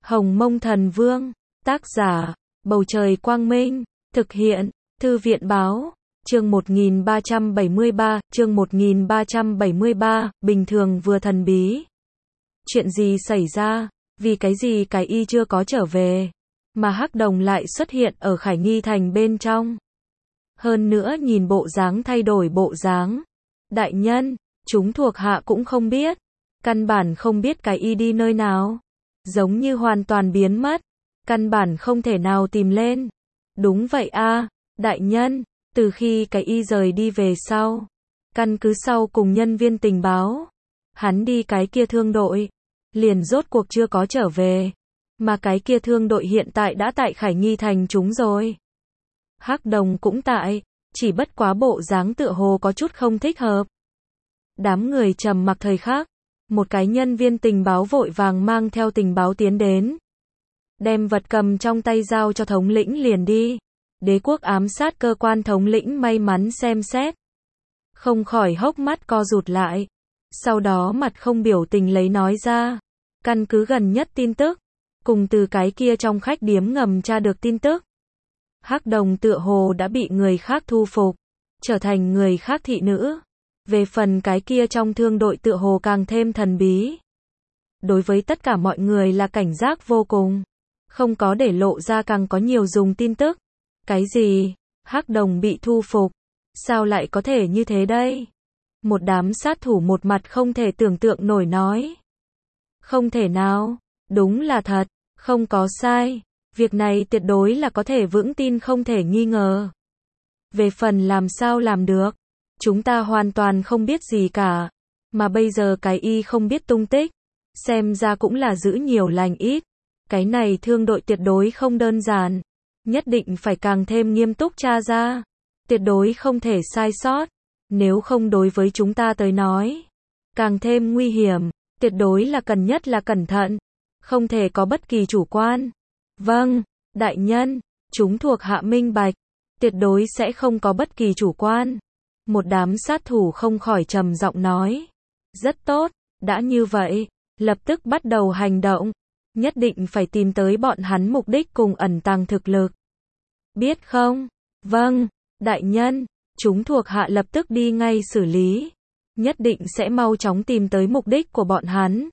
Hồng Mông Thần Vương, tác giả, Bầu Trời Quang Minh, thực hiện, Thư viện Báo, chương 1373, bình thường vừa thần bí. Chuyện gì xảy ra, vì cái gì cái y chưa có trở về, mà Hắc Đồng lại xuất hiện ở Khải Nghi Thành bên trong. Hơn nữa nhìn bộ dáng thay đổi bộ dáng. Đại nhân, chúng thuộc hạ cũng không biết, căn bản không biết cái y đi nơi nào. Giống như hoàn toàn biến mất, căn bản không thể nào tìm lên. Đúng vậy a, đại nhân, từ khi cái y rời đi về sau, căn cứ sau cùng nhân viên tình báo, hắn đi cái kia thương đội, liền rốt cuộc chưa có trở về, mà cái kia thương đội hiện tại đã tại Khải Nghi Thành chúng rồi. Hắc Đồng cũng tại, chỉ bất quá bộ dáng tựa hồ có chút không thích hợp. Đám người trầm mặc thời khắc, một cái nhân viên tình báo vội vàng mang theo tình báo tiến đến, đem vật cầm trong tay giao cho thống lĩnh liền đi. Đế quốc ám sát cơ quan thống lĩnh may mắn xem xét, không khỏi hốc mắt co rụt lại, sau đó mặt không biểu tình lấy nói ra, căn cứ gần nhất tin tức, cùng từ cái kia trong khách điếm ngầm tra được tin tức, Hắc Đồng tựa hồ đã bị người khác thu phục, trở thành người khác thị nữ. Về phần cái kia trong thương đội tựa hồ càng thêm thần bí. Đối với tất cả mọi người là cảnh giác vô cùng, không có để lộ ra càng có nhiều dùng tin tức. Cái gì? Hắc Đồng bị thu phục? Sao lại có thể như thế đây? Một đám sát thủ một mặt không thể tưởng tượng nổi nói. Không thể nào, đúng là thật, không có sai, việc này tuyệt đối là có thể vững tin không thể nghi ngờ. Về phần làm sao làm được, chúng ta hoàn toàn không biết gì cả, mà bây giờ cái y không biết tung tích, xem ra cũng là giữ nhiều lành ít. Cái này thương đội tuyệt đối không đơn giản, nhất định phải càng thêm nghiêm túc tra ra, tuyệt đối không thể sai sót, nếu không đối với chúng ta tới nói, càng thêm nguy hiểm, tuyệt đối là cần nhất là cẩn thận, không thể có bất kỳ chủ quan. Vâng, đại nhân, chúng thuộc hạ minh bạch, tuyệt đối sẽ không có bất kỳ chủ quan. Một đám sát thủ không khỏi trầm giọng nói. Rất tốt, đã như vậy, lập tức bắt đầu hành động, nhất định phải tìm tới bọn hắn mục đích cùng ẩn tàng thực lực. Biết không? Vâng, đại nhân, chúng thuộc hạ lập tức đi ngay xử lý, nhất định sẽ mau chóng tìm tới mục đích của bọn hắn.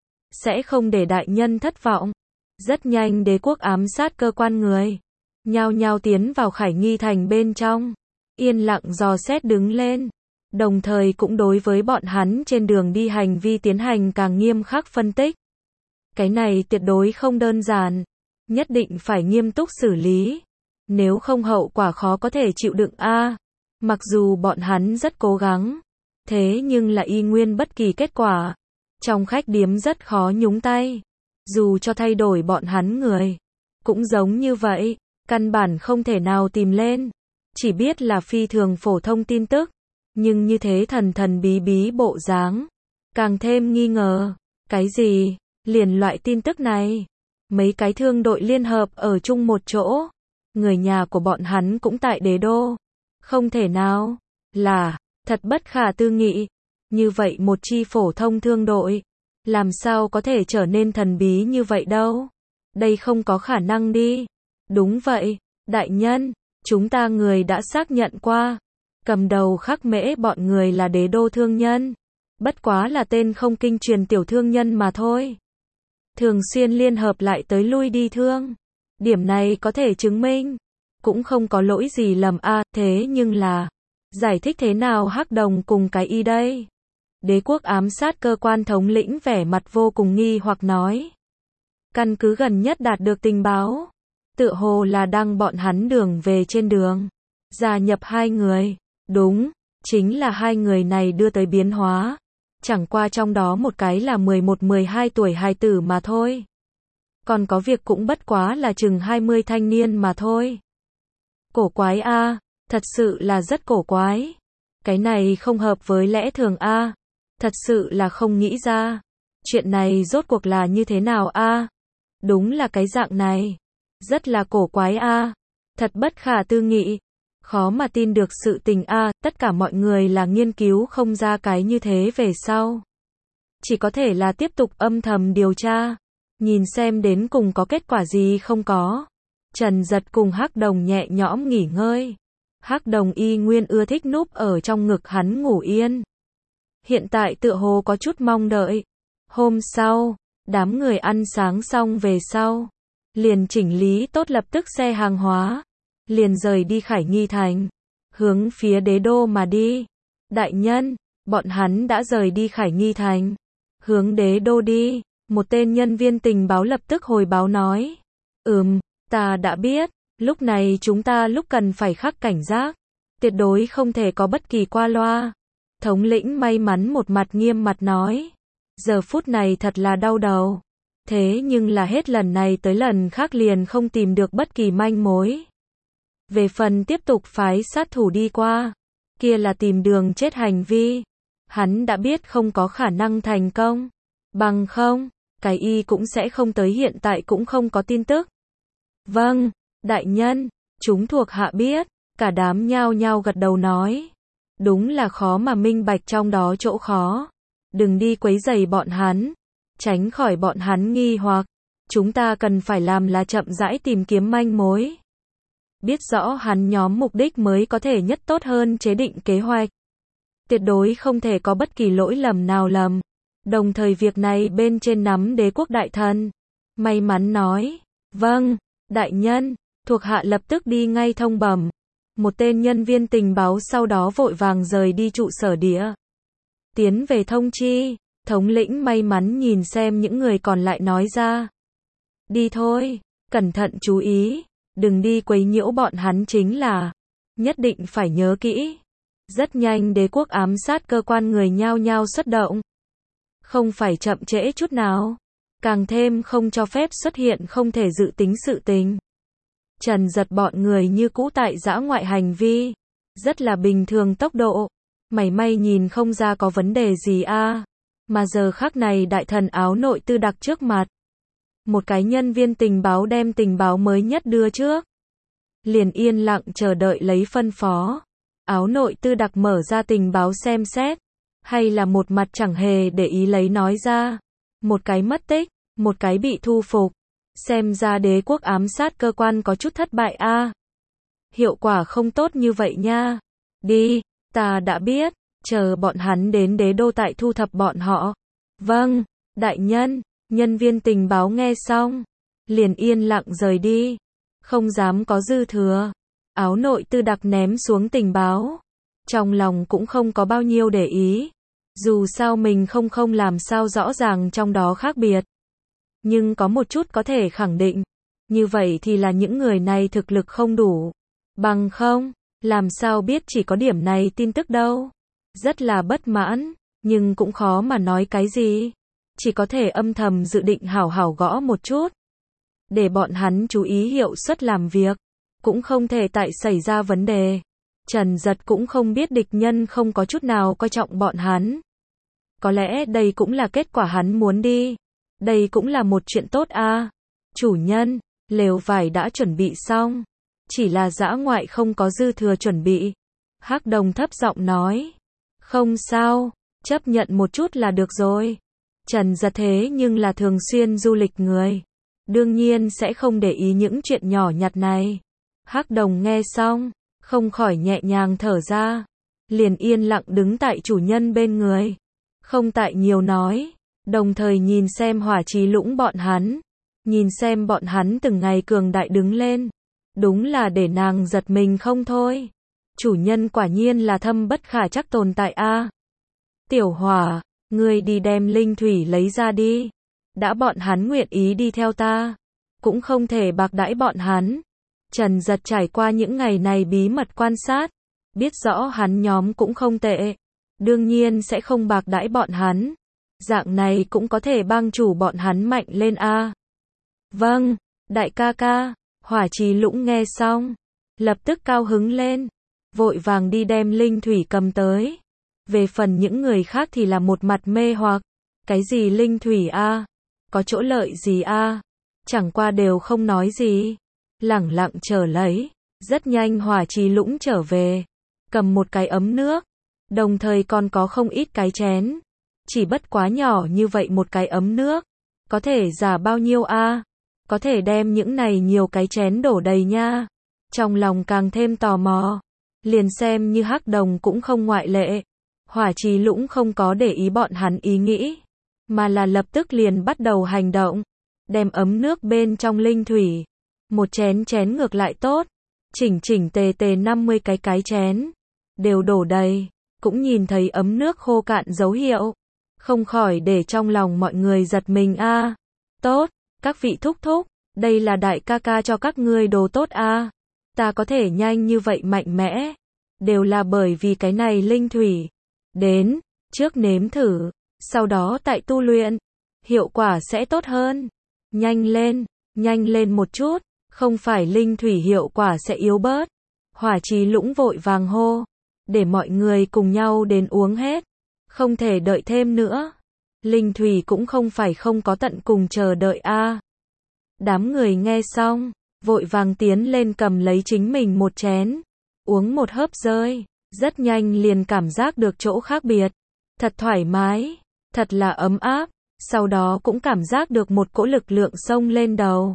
Sẽ không để đại nhân thất vọng. Rất nhanh đế quốc ám sát cơ quan người, nhao nhao tiến vào Khải Nghi Thành bên trong. Yên lặng dò xét đứng lên, đồng thời cũng đối với bọn hắn trên đường đi hành vi tiến hành càng nghiêm khắc phân tích. Cái này tuyệt đối không đơn giản, nhất định phải nghiêm túc xử lý, nếu không hậu quả khó có thể chịu đựng a. Mặc dù bọn hắn rất cố gắng, thế nhưng là y nguyên bất kỳ kết quả. Trong khách điếm rất khó nhúng tay, dù cho thay đổi bọn hắn người, cũng giống như vậy, căn bản không thể nào tìm lên. Chỉ biết là phi thường phổ thông tin tức, nhưng như thế thần thần bí bí bộ dáng, càng thêm nghi ngờ. Cái gì? Liền loại tin tức này, mấy cái thương đội liên hợp ở chung một chỗ, người nhà của bọn hắn cũng tại đế đô. Không thể nào, là, thật bất khả tư nghị. Như vậy một chi phổ thông thương đội, làm sao có thể trở nên thần bí như vậy đâu? Đây không có khả năng đi. Đúng vậy, đại nhân. Chúng ta người đã xác nhận qua, cầm đầu Khắc Mễ bọn người là đế đô thương nhân, bất quá là tên không kinh truyền tiểu thương nhân mà thôi. Thường xuyên liên hợp lại tới lui đi thương. Điểm này có thể chứng minh, cũng không có lỗi gì lầm a, thế nhưng là, giải thích thế nào Hắc Đồng cùng cái y đây? Đế quốc ám sát cơ quan thống lĩnh vẻ mặt vô cùng nghi hoặc nói. Căn cứ gần nhất đạt được tình báo, tựa hồ là đăng bọn hắn đường về trên đường, gia nhập hai người, đúng, chính là hai người này đưa tới biến hóa, chẳng qua trong đó một cái là 11-12 tuổi hài tử mà thôi. Còn có việc cũng bất quá là chừng 20 thanh niên mà thôi. Cổ quái a, thật sự là rất cổ quái. Cái này không hợp với lẽ thường a, thật sự là không nghĩ ra. Chuyện này rốt cuộc là như thế nào a? Đúng là cái dạng này. Rất là cổ quái a, thật bất khả tư nghị, khó mà tin được sự tình a, tất cả mọi người là nghiên cứu không ra cái như thế về sau. Chỉ có thể là tiếp tục âm thầm điều tra, nhìn xem đến cùng có kết quả gì không có. Trần Giật cùng Hắc Đồng nhẹ nhõm nghỉ ngơi. Hắc Đồng y nguyên ưa thích núp ở trong ngực hắn ngủ yên. Hiện tại tựa hồ có chút mong đợi. Hôm sau, đám người ăn sáng xong về sau, liền chỉnh lý tốt lập tức xe hàng hóa, liền rời đi Khải Nghi Thành, hướng phía đế đô mà đi. Đại nhân, bọn hắn đã rời đi Khải Nghi Thành, hướng đế đô đi. Một tên nhân viên tình báo lập tức hồi báo nói. Ta đã biết, lúc này chúng ta lúc cần phải khắc cảnh giác, tuyệt đối không thể có bất kỳ qua loa. Thống lĩnh may mắn một mặt nghiêm mặt nói. Giờ phút này thật là đau đầu. Thế nhưng là hết lần này tới lần khác liền không tìm được bất kỳ manh mối. Về phần tiếp tục phái sát thủ đi qua, kia là tìm đường chết hành vi. Hắn đã biết không có khả năng thành công. Bằng không, cái y cũng sẽ không tới hiện tại cũng không có tin tức. Vâng, đại nhân, chúng thuộc hạ biết, cả đám nhao nhao gật đầu nói. Đúng là khó mà minh bạch trong đó chỗ khó. Đừng đi quấy rầy bọn hắn, tránh khỏi bọn hắn nghi hoặc. Chúng ta cần phải làm là chậm rãi tìm kiếm manh mối. Biết rõ hắn nhóm mục đích mới có thể nhất tốt hơn chế định kế hoạch. Tuyệt đối không thể có bất kỳ lỗi lầm nào lầm. Đồng thời việc này bên trên nắm đế quốc đại thần. May mắn nói. Vâng, đại nhân, thuộc hạ lập tức đi ngay thông bẩm. Một tên nhân viên tình báo sau đó vội vàng rời đi trụ sở địa. Tiến về thông chi, thống lĩnh may mắn nhìn xem những người còn lại nói ra. Đi thôi, cẩn thận chú ý, đừng đi quấy nhiễu bọn hắn chính là. Nhất định phải nhớ kỹ. Rất nhanh đế quốc ám sát cơ quan người nhao nhao xuất động. Không phải chậm trễ chút nào. Càng thêm không cho phép xuất hiện không thể dự tính sự tình. Trần Giật bọn người như cũ tại dã ngoại hành vi. Rất là bình thường tốc độ. Mảy may nhìn không ra có vấn đề gì a. Mà giờ khắc này đại thần áo nội tư đặc trước mặt. Một cái nhân viên tình báo đem tình báo mới nhất đưa trước. Liền yên lặng chờ đợi lấy phân phó. Áo nội tư đặc mở ra tình báo xem xét. Hay là một mặt chẳng hề để ý lấy nói ra. Một cái mất tích, một cái bị thu phục. Xem ra đế quốc ám sát cơ quan có chút thất bại a. Hiệu quả không tốt như vậy nha. Đi, ta đã biết, chờ bọn hắn đến đế đô tại thu thập bọn họ. Vâng, đại nhân, nhân viên tình báo nghe xong, liền yên lặng rời đi. Không dám có dư thừa. Áo nội tư đặc ném xuống tình báo. Trong lòng cũng không có bao nhiêu để ý. Dù sao mình không làm sao rõ ràng trong đó khác biệt. Nhưng có một chút có thể khẳng định. Như vậy thì là những người này thực lực không đủ. Bằng không, làm sao biết chỉ có điểm này tin tức đâu. Rất là bất mãn, nhưng cũng khó mà nói cái gì. Chỉ có thể âm thầm dự định hảo hảo gõ một chút. Để bọn hắn chú ý hiệu suất làm việc. Cũng không thể tại xảy ra vấn đề. Trần Giật cũng không biết địch nhân không có chút nào coi trọng bọn hắn. Có lẽ đây cũng là kết quả hắn muốn đi. Đây cũng là một chuyện tốt a. Chủ nhân, lều vải đã chuẩn bị xong. Chỉ là dã ngoại không có dư thừa chuẩn bị. Hắc Đồng thấp giọng nói. Không sao, chấp nhận một chút là được rồi. Trần Giật thế nhưng là thường xuyên du lịch người. Đương nhiên sẽ không để ý những chuyện nhỏ nhặt này. Hắc Đồng nghe xong, không khỏi nhẹ nhàng thở ra. Liền yên lặng đứng tại chủ nhân bên người. Không tại nhiều nói. Đồng thời nhìn xem Hỏa Trì Lũng bọn hắn. Nhìn xem bọn hắn từng ngày cường đại đứng lên. Đúng là để nàng giật mình không thôi. Chủ nhân quả nhiên là thâm bất khả trắc tồn tại a. Tiểu Hỏa, ngươi đi đem linh thủy lấy ra đi. Đã bọn hắn nguyện ý đi theo ta, cũng không thể bạc đãi bọn hắn. Trần Giật trải qua những ngày này bí mật quan sát, biết rõ hắn nhóm cũng không tệ. Đương nhiên sẽ không bạc đãi bọn hắn. Dạng này cũng có thể bang chủ bọn hắn mạnh lên a. Vâng, đại ca ca. Hỏa Trì Lũng nghe xong, lập tức cao hứng lên, vội vàng đi đem linh thủy cầm tới. Về phần những người khác thì là một mặt mê hoặc. Cái gì linh thủy a? Có chỗ lợi gì a? Chẳng qua đều không nói gì. Lẳng lặng chờ lấy. Rất nhanh Hỏa Trì Lũng trở về, cầm một cái ấm nước, đồng thời còn có không ít cái chén. Chỉ bất quá nhỏ như vậy một cái ấm nước, Có thể giả bao nhiêu a? Có thể đem những này nhiều cái chén đổ đầy nha. Trong lòng càng thêm tò mò. Liền xem như Hắc Đồng cũng không ngoại lệ. Hỏa Trì Lũng không có để ý bọn hắn ý nghĩ, mà là lập tức liền bắt đầu hành động. Đem ấm nước bên trong linh thủy, một chén chén ngược lại tốt. Chỉnh chỉnh tề tề 50 cái chén, đều đổ đầy. Cũng nhìn thấy ấm nước khô cạn dấu hiệu. Không khỏi để trong lòng mọi người giật mình a. Tốt, các vị thúc thúc, đây là đại ca ca cho các ngươi đồ tốt a. Ta có thể nhanh như vậy mạnh mẽ, đều là bởi vì cái này linh thủy. Đến, trước nếm thử, sau đó tại tu luyện, hiệu quả sẽ tốt hơn. Nhanh lên một chút, không phải linh thủy hiệu quả sẽ yếu bớt. Hỏa Trì Lũng vội vàng hô, để mọi người cùng nhau đến uống hết, không thể đợi thêm nữa. Linh thủy cũng không phải không có tận cùng chờ đợi a. Đám người nghe xong, vội vàng tiến lên cầm lấy chính mình một chén, uống một hớp rơi, rất nhanh liền cảm giác được chỗ khác biệt, thật thoải mái, thật là ấm áp, sau đó cũng cảm giác được một cỗ lực lượng xông lên đầu.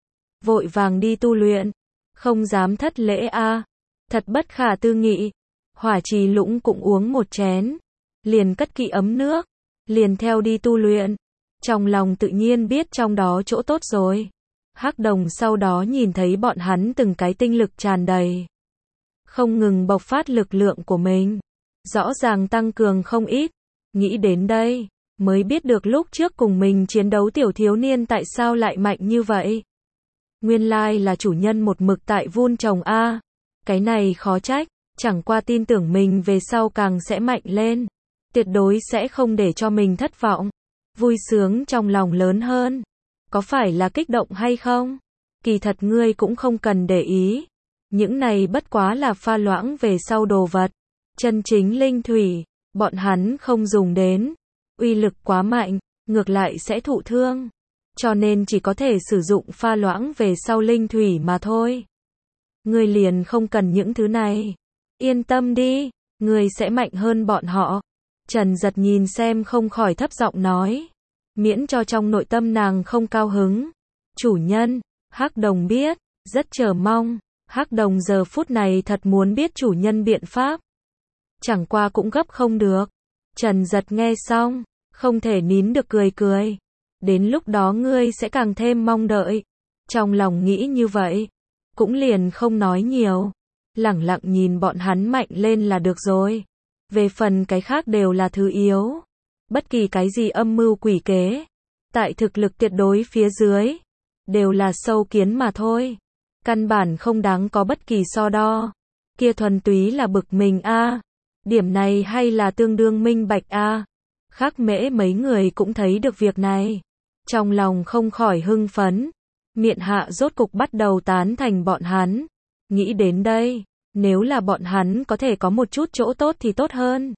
Vội vàng đi tu luyện, không dám thất lễ a, thật bất khả tư nghị. Hỏa Trì Lũng cũng uống một chén, liền cất kỹ ấm nước, liền theo đi tu luyện, trong lòng tự nhiên biết trong đó chỗ tốt rồi. Hắc Đồng sau đó nhìn thấy bọn hắn từng cái tinh lực tràn đầy, không ngừng bộc phát lực lượng của mình, rõ ràng tăng cường không ít. Nghĩ đến đây, mới biết được lúc trước cùng mình chiến đấu tiểu thiếu niên tại sao lại mạnh như vậy. Nguyên lai là chủ nhân một mực tại vun trồng a. Cái này khó trách, chẳng qua tin tưởng mình về sau càng sẽ mạnh lên, tuyệt đối sẽ không để cho mình thất vọng. Vui sướng trong lòng lớn hơn. Có phải là kích động hay không? Kỳ thật ngươi cũng không cần để ý. Những này bất quá là pha loãng về sau đồ vật. Chân chính linh thủy, bọn hắn không dùng đến. Uy lực quá mạnh, ngược lại sẽ thụ thương. Cho nên chỉ có thể sử dụng pha loãng về sau linh thủy mà thôi. Ngươi liền không cần những thứ này. Yên tâm đi, ngươi sẽ mạnh hơn bọn họ. Trần Giật nhìn xem không khỏi thấp giọng nói. Miễn cho trong nội tâm nàng không cao hứng. Chủ nhân, Hắc Đồng biết, rất chờ mong. Hắc Đồng giờ phút này thật muốn biết chủ nhân biện pháp. Chẳng qua cũng gấp không được. Trần Giật nghe xong, không thể nín được cười cười. Đến lúc đó ngươi sẽ càng thêm mong đợi. Trong lòng nghĩ như vậy, cũng liền không nói nhiều. Lẳng lặng nhìn bọn hắn mạnh lên là được rồi. Về phần cái khác đều là thứ yếu. Bất kỳ cái gì âm mưu quỷ kế, tại thực lực tuyệt đối phía dưới, đều là sâu kiến mà thôi. Căn bản không đáng có bất kỳ so đo. Kia thuần túy là bực mình a. Điểm này hay là tương đương minh bạch a. Khắc Mễ mấy người cũng thấy được việc này. Trong lòng không khỏi hưng phấn. Miện Hạ rốt cục bắt đầu tán thành bọn hắn. Nghĩ đến đây, nếu là bọn hắn có thể có một chút chỗ tốt thì tốt hơn.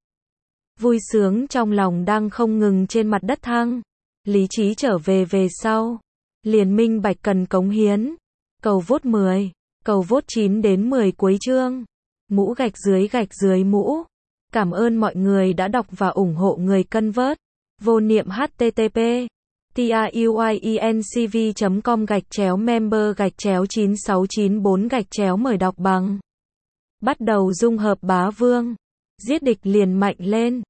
Vui sướng trong lòng đang không ngừng trên mặt đất thăng. Lý trí trở về sau. Liền minh bạch cần cống hiến. Cầu vote 10. Cầu vote 9 đến 10 cuối chương. Mũ gạch dưới mũ. Cảm ơn mọi người đã đọc và ủng hộ người cân vớt. Vô niệm http truyencv.com/member/9694 mời đọc bằng. Bắt đầu dung hợp bá vương. Giết địch liền mạnh lên.